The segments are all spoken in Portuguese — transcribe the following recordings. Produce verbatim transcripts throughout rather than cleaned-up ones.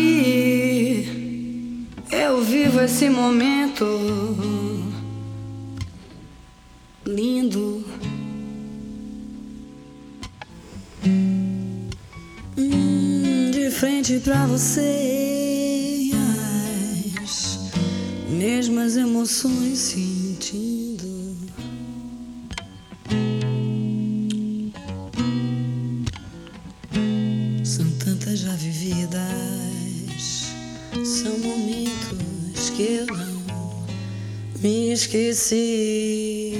aqui, eu vivo esse momento lindo. Hum, de frente pra você, as mesmas emoções sentindo. São tantas já vividas, são momentos que eu não me esqueci.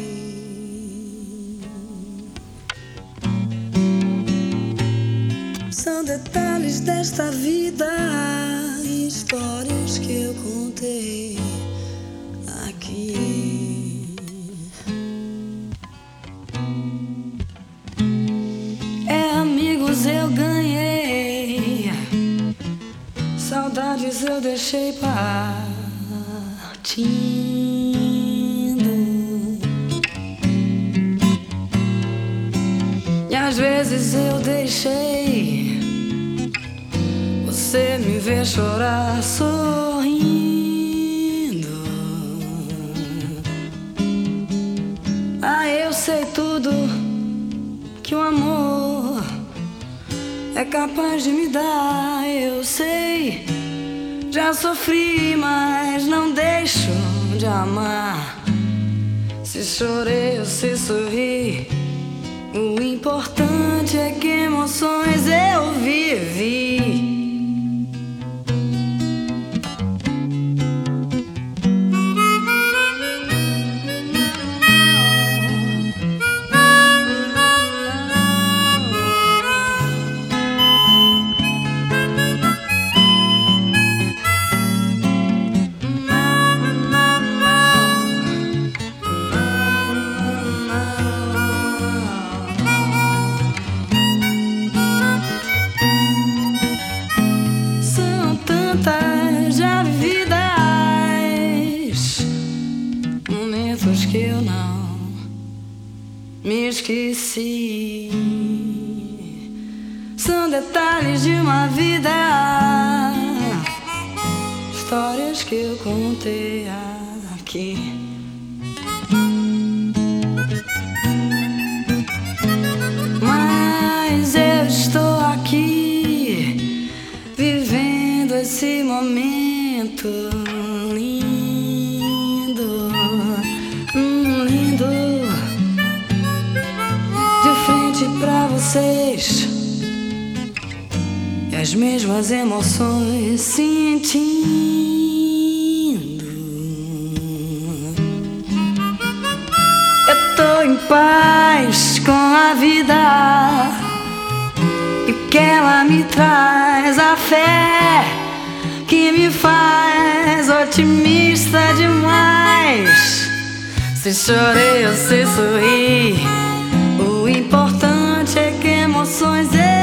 São detalhes desta vida, histórias que eu contei aqui. É, amigos eu ganhei, saudades eu deixei partindo. E às vezes eu deixei você me ver chorar sorrindo. Ah, eu sei tudo que o amor é capaz de me dar. Eu sei, já sofri, mas não deixo de amar. Se chorei ou se sorri, o importante é que emoções eu vivi. Já vividas, momentos que eu não me esqueci. São detalhes de uma vida, histórias que eu contei aqui. Mas eu estou aqui, vivendo esse momento lindo, hum, lindo. De frente pra vocês, e as mesmas emoções sentindo. Eu tô em paz com a vida e que ela me traz, a fé que me faz otimista demais. Se chorei ou se sorri, o importante é que emoções eu